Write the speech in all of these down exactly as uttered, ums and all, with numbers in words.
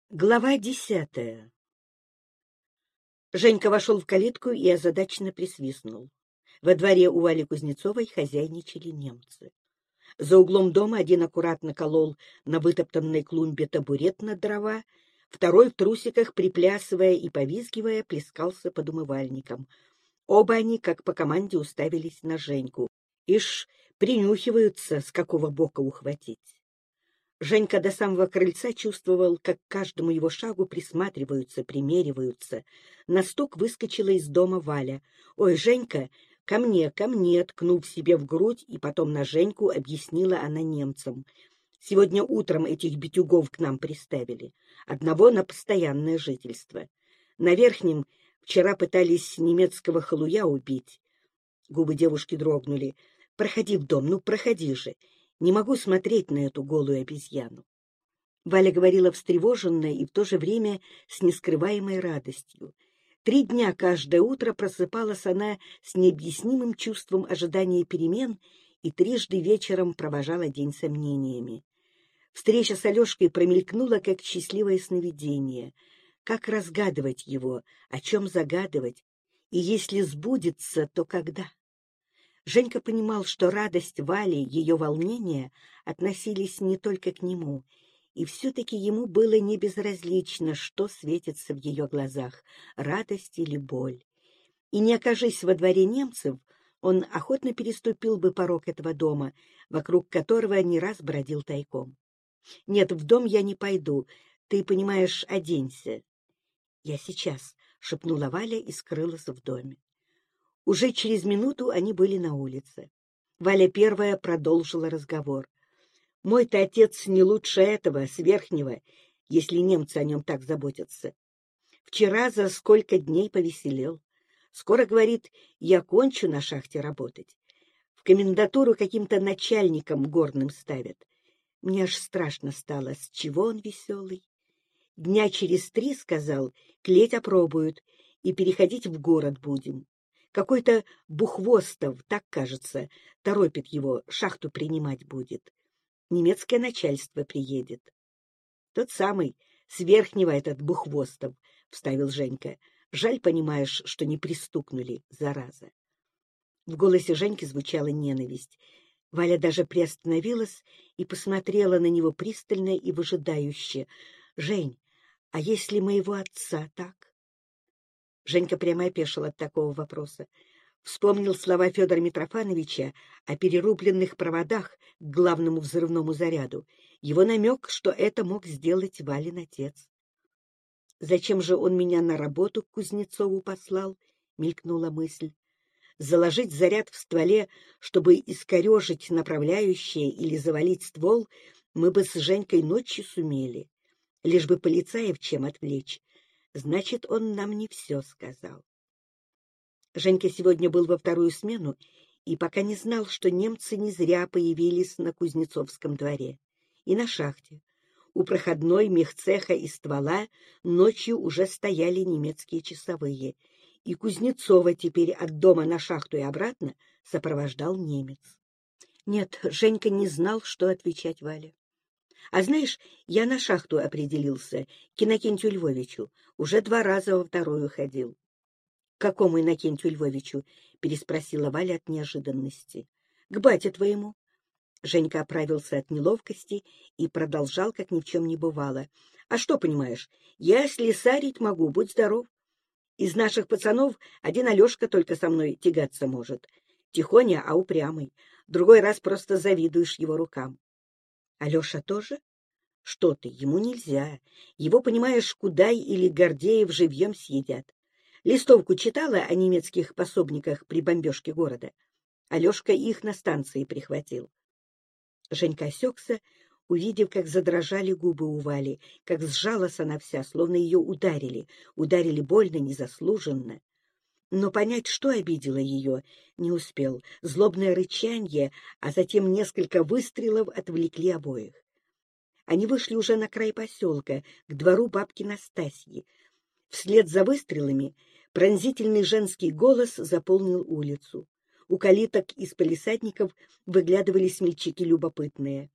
Глава десятая. Женька вошел в калитку и озадаченно присвистнул. Во дворе у Вали Кузнецовой хозяйничали немцы. За углом дома один аккуратно колол на вытоптанной клумбе табурет на дрова, второй в трусиках, приплясывая и повизгивая, плескался под умывальником. Оба они, как по команде, уставились на Женьку. Ишь, принюхиваются, с какого бока ухватить. Женька до самого крыльца чувствовал, как к каждому его шагу присматриваются, примериваются. На стук выскочила из дома Валя. «Ой, Женька, ко мне, ко мне!» ткнув себе в грудь, и потом на Женьку объяснила она немцам. «Сегодня утром этих битюгов к нам приставили. Одного на постоянное жительство. На Верхнем вчера пытались немецкого халуя убить». Губы девушки дрогнули. «Проходи в дом, ну проходи же. Не могу смотреть на эту голую обезьяну». Валя говорила встревоженно и в то же время с нескрываемой радостью. Три дня каждое утро просыпалась она с необъяснимым чувством ожидания перемен и трижды вечером провожала день сомнениями. Встреча с Алешкой промелькнула, как счастливое сновидение. Как разгадывать его, о чем загадывать, и если сбудется, то когда? Женька понимал, что радость Вали, ее волнение относились не только к нему, и все-таки ему было не безразлично, что светится в ее глазах — радость или боль. И не окажись во дворе немцев, он охотно переступил бы порог этого дома, вокруг которого не раз бродил тайком. «Нет, в дом я не пойду. Ты, понимаешь, оденься». «Я сейчас», — шепнула Валя и скрылась в доме. Уже через минуту они были на улице. Валя первая продолжила разговор. «Мой-то отец не лучше этого, с Верхнего, если немцы о нем так заботятся. Вчера за сколько дней повеселел. Скоро, говорит, я кончу на шахте работать. В комендатуру каким-то начальником горным ставят. Мне аж страшно стало, с чего он веселый. Дня через три, сказал, клеть опробуют, и переходить в город будем. Какой-то Бухвостов, так кажется, торопит его, шахту принимать будет. Немецкое начальство приедет». «Тот самый, с Верхнего этот Бухвостов», — вставил Женька. «Жаль, понимаешь, что не пристукнули, зараза». В голосе Женьки звучала ненависть. Валя даже приостановилась и посмотрела на него пристально и выжидающе. «Жень, а если моего отца так?» Женька прямо опешил от такого вопроса. Вспомнил слова Федора Митрофановича о перерубленных проводах к главному взрывному заряду. Его намек, что это мог сделать Валин отец. «Зачем же он меня на работу к Кузнецову послал?» — мелькнула мысль. «Заложить заряд в стволе, чтобы искорежить направляющее или завалить ствол, мы бы с Женькой ночью сумели, лишь бы полицаев чем отвлечь. Значит, он нам не все сказал». Женька сегодня был во вторую смену и пока не знал, что немцы не зря появились на Кузнецовском дворе. И на шахте. У проходной мехцеха и ствола ночью уже стояли немецкие часовые, и Кузнецова теперь от дома на шахту и обратно сопровождал немец. Нет, Женька не знал, что отвечать Вале. «А знаешь, я на шахту определился, к Иннокентию Львовичу. Уже два раза во вторую ходил». «К какому Иннокентию Львовичу?» — переспросила Валя от неожиданности. «К бате твоему». Женька оправился от неловкости и продолжал, как ни в чем не бывало. «А что, понимаешь, я слесарить могу, будь здоров. Из наших пацанов один Алешка только со мной тягаться может. Тихоня, а упрямый. Другой раз просто завидуешь его рукам». «Алеша тоже?» «Что ты, ему нельзя. Его, понимаешь, Кудай или Гордеев живьем съедят. Листовку читала о немецких пособниках при бомбежке города? Алешка их на станции прихватил». Женька осекся, увидев, как задрожали губы у Вали, как сжалась она вся, словно ее ударили, ударили больно, незаслуженно. Но понять, что обидело ее, не успел. Злобное рычанье, а затем несколько выстрелов отвлекли обоих. Они вышли уже на край поселка, к двору бабки Настасьи. Вслед за выстрелами пронзительный женский голос заполнил улицу. У калиток из палисадников выглядывали смельчаки любопытные.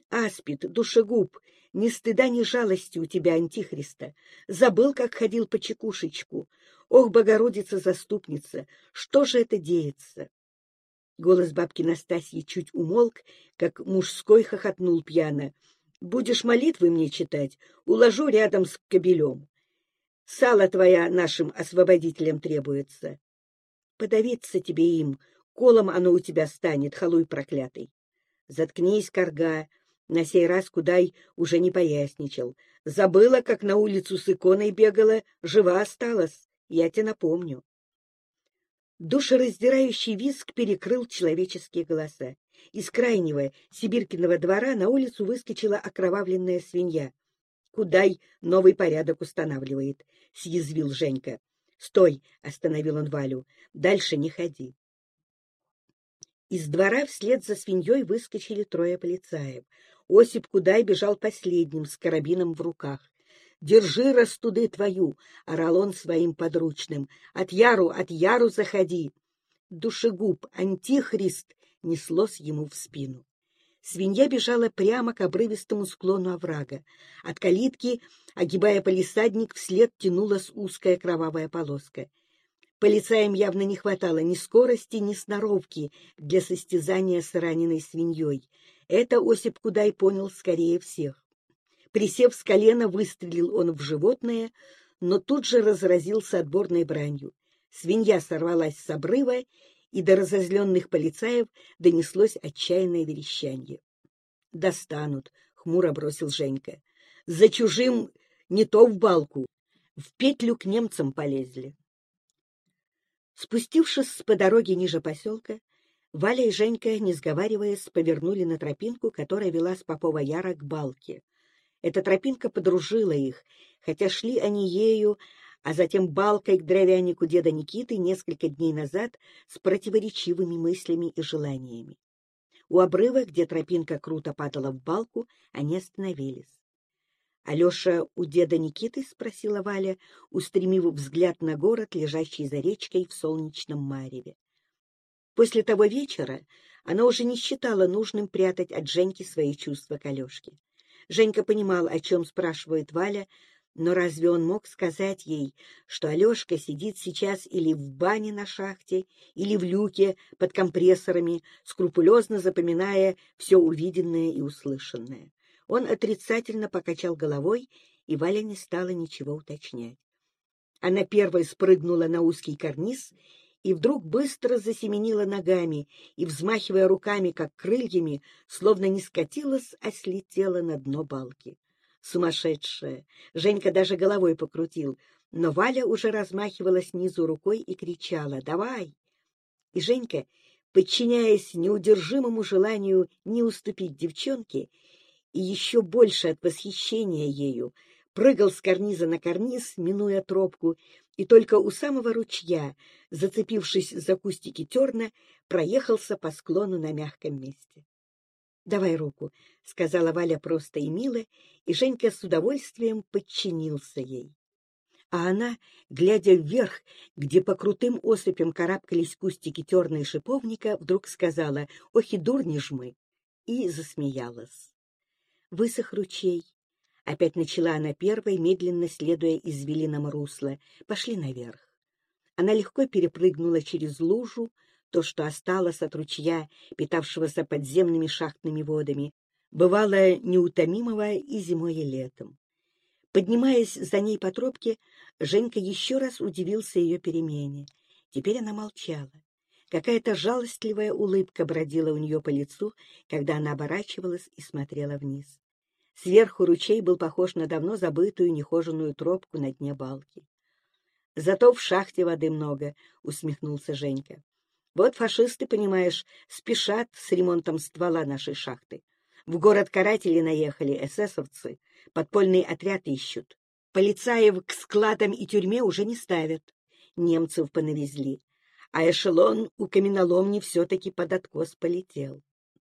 Аспид, душегуб, ни стыда, ни жалости у тебя, антихриста. Забыл, как ходил по чекушечку. Ох, Богородица-заступница, что же это деется? Голос бабки Настасьи чуть умолк, как мужской хохотнул пьяно. Будешь молитвы мне читать, уложу рядом с кобелем. Сало твоя нашим освободителям требуется. Подавиться тебе им, колом оно у тебя станет, халуй проклятый. Заткнись, корга, на сей раз Кудай уже не поясничал. Забыла, как на улицу с иконой бегала, жива осталась, я тебе напомню. Душераздирающий визг перекрыл человеческие голоса. Из крайнего Сибиркиного двора на улицу выскочила окровавленная свинья. Кудай новый порядок устанавливает, — съязвил Женька. — Стой, — остановил он Валю, — дальше не ходи. Из двора вслед за свиньей выскочили трое полицаев. Осип Кудай бежал последним, с карабином в руках. — Держи, растуды твою! — орал он своим подручным. — От яру, от яру заходи! Душегуб, антихрист! — неслось ему в спину. Свинья бежала прямо к обрывистому склону оврага. От калитки, огибая палисадник, вслед тянулась узкая кровавая полоска. Полицаям явно не хватало ни скорости, ни сноровки для состязания с раненой свиньей. Это Осип Кудай понял скорее всех. Присев с колена, выстрелил он в животное, но тут же разразился отборной бранью. Свинья сорвалась с обрыва, и до разозленных полицаев донеслось отчаянное верещанье. — Достанут, — хмуро бросил Женька. — За чужим не то в балку. В петлю к немцам полезли. Спустившись по дороге ниже поселка, Валя и Женька, не сговариваясь, повернули на тропинку, которая вела с Попова Яра к балке. Эта тропинка подружила их, хотя шли они ею, а затем балкой к дровянику деда Никиты несколько дней назад с противоречивыми мыслями и желаниями. У обрыва, где тропинка круто падала в балку, они остановились. — Алеша у деда Никиты? — спросила Валя, устремив взгляд на город, лежащий за речкой в солнечном мареве. После того вечера она уже не считала нужным прятать от Женьки свои чувства к Алешке. Женька понимал, о чем спрашивает Валя, но разве он мог сказать ей, что Алешка сидит сейчас или в бане на шахте, или в люке под компрессорами, скрупулезно запоминая все увиденное и услышанное? Он отрицательно покачал головой, и Валя не стала ничего уточнять. Она первой спрыгнула на узкий карниз и вдруг быстро засеменила ногами и, взмахивая руками, как крыльями, словно не скатилась, а слетела на дно балки. Сумасшедшая! Женька даже головой покрутил, но Валя уже размахивала снизу рукой и кричала: «Давай!» И Женька, подчиняясь неудержимому желанию не уступить девчонке, и еще больше от восхищения ею, прыгал с карниза на карниз, минуя тропку, и только у самого ручья, зацепившись за кустики терна, проехался по склону на мягком месте. — Давай руку, — сказала Валя просто и мило, и Женька с удовольствием подчинился ей. А она, глядя вверх, где по крутым осыпям карабкались кустики терна и шиповника, вдруг сказала: «Ох и дурни ж мы!» и засмеялась. Высох ручей. Опять начала она первой, медленно следуя извилинам русла. Пошли наверх. Она легко перепрыгнула через лужу, то, что осталось от ручья, питавшегося подземными шахтными водами, бывало неутомимого и зимой, и летом. Поднимаясь за ней по тропке, Женька еще раз удивился ее перемене. Теперь она молчала. Какая-то жалостливая улыбка бродила у нее по лицу, когда она оборачивалась и смотрела вниз. Сверху ручей был похож на давно забытую нехоженную тропку на дне балки. — Зато в шахте воды много, — усмехнулся Женька. — Вот фашисты, понимаешь, спешат с ремонтом ствола нашей шахты. В город каратели наехали, эсэсовцы, подпольный отряд ищут. Полицаев к складам и тюрьме уже не ставят. Немцев понавезли. А эшелон у каменоломни все-таки под откос полетел.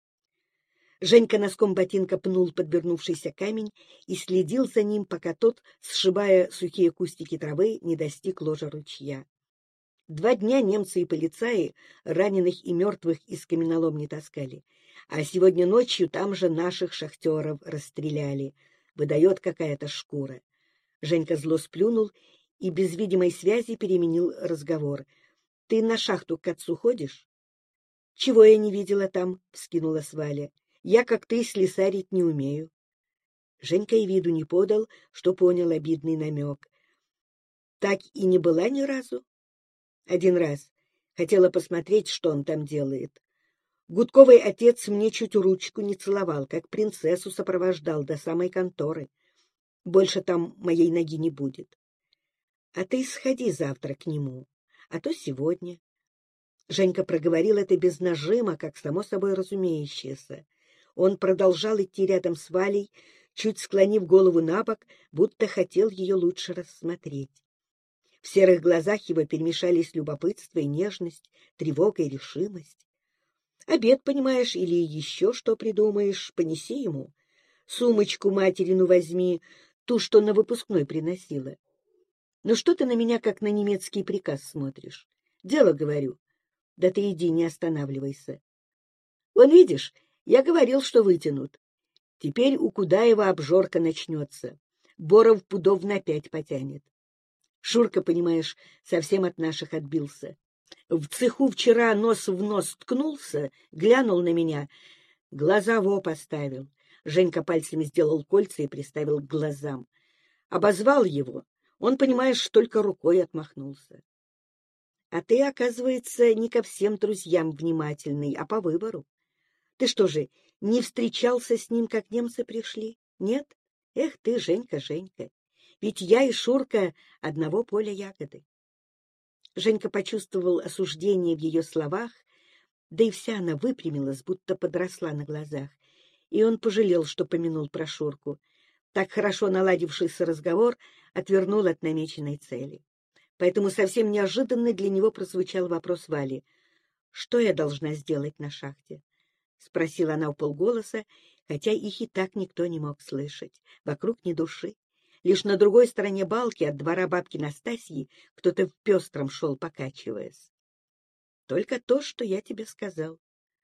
Женька носком ботинка пнул подвернувшийся камень и следил за ним, пока тот, сшибая сухие кустики травы, не достиг ложа ручья. Два дня немцы и полицаи раненых и мертвых из каменоломни таскали. А сегодня ночью там же наших шахтеров расстреляли. Выдает какая-то шкура. Женька зло сплюнул и без видимой связи переменил разговор. — Ты на шахту к отцу ходишь? — Чего я не видела там? — вскинулась Валя. — Я, как ты, слесарить не умею. Женька и виду не подал, что понял обидный намек. — Так и не была ни разу? — Один раз. Хотела посмотреть, что он там делает. Гудковый отец мне чуть ручку не целовал, как принцессу сопровождал до самой конторы. Больше там моей ноги не будет. А ты сходи завтра к нему, а то сегодня. Женька проговорил это без нажима, как само собой разумеющееся. Он продолжал идти рядом с Валей, чуть склонив голову на бок, будто хотел ее лучше рассмотреть. В серых глазах его перемешались любопытство и нежность, тревога и решимость. Обед, понимаешь, или еще что придумаешь, понеси ему. Сумочку материну возьми, ту, что на выпускной приносила. Ну что ты на меня, как на немецкий приказ, смотришь? Дело, говорю. Да ты иди, не останавливайся. Вон, видишь, я говорил, что вытянут. Теперь у Кудаева обжорка начнется. Боров пудов на пять потянет. Шурка, понимаешь, совсем от наших отбился. В цеху вчера нос в нос ткнулся, глянул на меня, глаза во поставил. Женька пальцами сделал кольца и приставил к глазам. Обозвал его. Он, понимаешь, только рукой отмахнулся. А ты, оказывается, не ко всем друзьям внимательный, а по выбору. Ты что же, не встречался с ним, как немцы пришли? Нет? Эх ты, Женька, Женька, ведь я и Шурка одного поля ягоды. Женька почувствовал осуждение в ее словах, да и вся она выпрямилась, будто подросла на глазах, и он пожалел, что помянул про Шурку. Так хорошо наладившийся разговор отвернул от намеченной цели. Поэтому совсем неожиданно для него прозвучал вопрос Вали. — Что я должна сделать на шахте? — спросила она вполголоса, хотя их и так никто не мог слышать. Вокруг ни души. Лишь на другой стороне балки от двора бабки Настасьи кто-то в пестром шел, покачиваясь. — Только то, что я тебе сказал.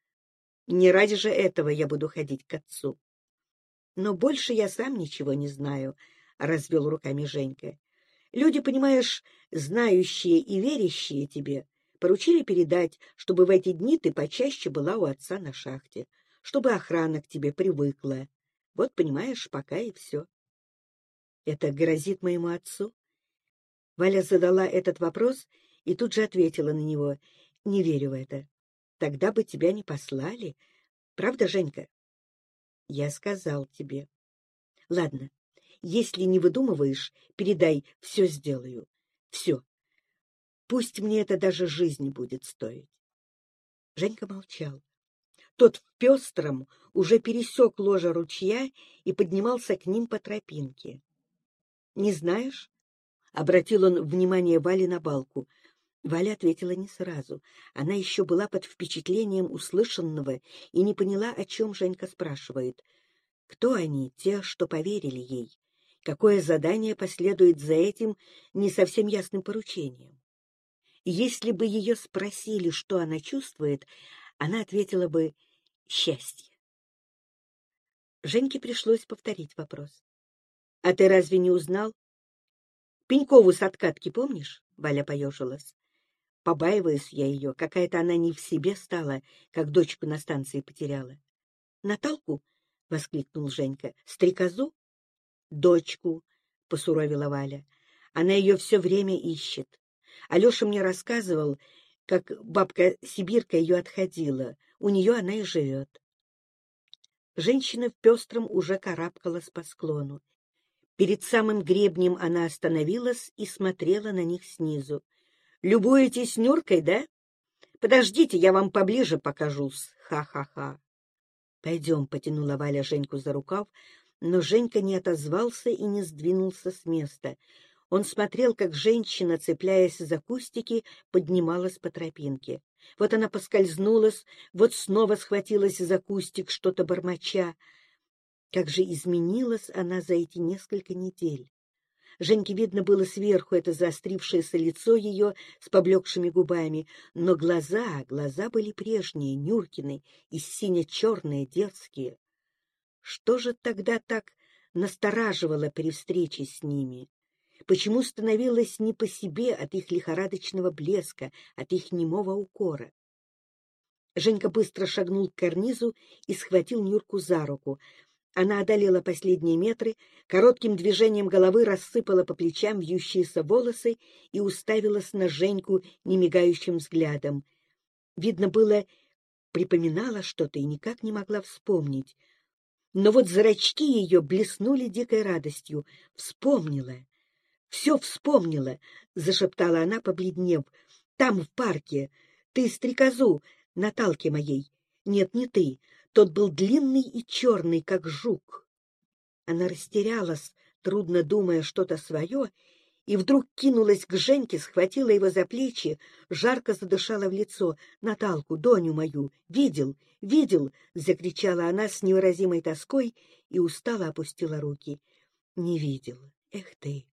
Не ради же этого я буду ходить к отцу. — Но больше я сам ничего не знаю, — развел руками Женька. Люди, понимаешь, знающие и верящие тебе, поручили передать, чтобы в эти дни ты почаще была у отца на шахте, чтобы охрана к тебе привыкла. Вот, понимаешь, пока и все. Это грозит моему отцу? Валя задала этот вопрос и тут же ответила на него. Не верю в это. Тогда бы тебя не послали. Правда, Женька? Я сказал тебе. Ладно, если не выдумываешь, передай, все сделаю. Все. Пусть мне это даже жизни будет стоить. Женька молчал. Тот в пестром уже пересек ложе ручья и поднимался к ним по тропинке. — Не знаешь? — обратил он внимание Вали на балку. Валя ответила не сразу. Она еще была под впечатлением услышанного и не поняла, о чем Женька спрашивает. Кто они, те, что поверили ей? Какое задание последует за этим не совсем ясным поручением? Если бы ее спросили, что она чувствует, она ответила бы «счастье». Женьке пришлось повторить вопрос. — А ты разве не узнал? — Пенькову с откатки помнишь? — Валя поежилась. Побаиваюсь я ее, какая-то она не в себе стала, как дочку на станции потеряла. — Наталку? — воскликнул Женька. — Стрекозу? — Дочку, — посуровила Валя. Она ее все время ищет. Алеша мне рассказывал, как бабка-сибирка ее отходила. У нее она и живет. Женщина в пестром уже карабкалась по склону. Перед самым гребнем она остановилась и смотрела на них снизу. — Любуетесь Нюркой, да? Подождите, я вам поближе покажусь. Ха-ха-ха. — Пойдем, — потянула Валя Женьку за рукав, но Женька не отозвался и не сдвинулся с места. Он смотрел, как женщина, цепляясь за кустики, поднималась по тропинке. Вот она поскользнулась, вот снова схватилась за кустик, что-то бормоча. Как же изменилась она за эти несколько недель! Женьке видно было сверху это заострившееся лицо ее с поблекшими губами, но глаза, глаза были прежние, Нюркины, и сине-черные, детские. Что же тогда так настораживало при встрече с ними? Почему становилось не по себе от их лихорадочного блеска, от их немого укора? Женька быстро шагнул к карнизу и схватил Нюрку за руку. Она одолела последние метры, коротким движением головы рассыпала по плечам вьющиеся волосы и уставилась на Женьку немигающим взглядом. Видно было, припоминала что-то и никак не могла вспомнить. Но вот зрачки ее блеснули дикой радостью. Вспомнила. «Все вспомнила», — зашептала она, побледнев. «Там, в парке. Ты стрекозу, Наталке моей. Нет, не ты. Тот был длинный и черный, как жук». Она растерялась, трудно думая что-то свое, и вдруг кинулась к Женьке, схватила его за плечи, жарко задышала в лицо. «Наталку, Доню мою, видел, видел!» — закричала она с невыразимой тоской и устало опустила руки. «Не видел. Эх ты!»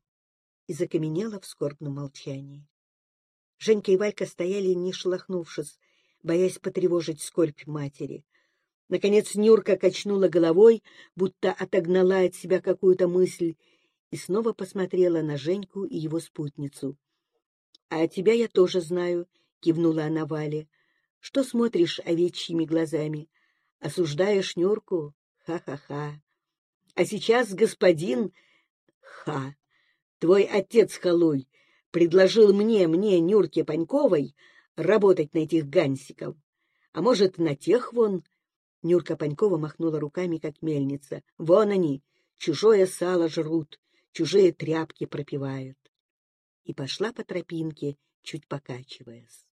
И закаменела в скорбном молчании. Женька и Валька стояли, не шелохнувшись, боясь потревожить скорбь матери. Наконец Нюрка качнула головой, будто отогнала от себя какую-то мысль, и снова посмотрела на Женьку и его спутницу. — А тебя я тоже знаю, — кивнула она Вале. — Что смотришь овечьими глазами? Осуждаешь Нюрку? Ха-ха-ха. А сейчас господин... Ха! Твой отец Халуй предложил мне, мне, Нюрке Паньковой, работать на этих гансиков. А может, на тех вон... Нюрка Панькова махнула руками, как мельница. Вон они, чужое сало жрут, чужие тряпки пропивают. И пошла по тропинке, чуть покачиваясь.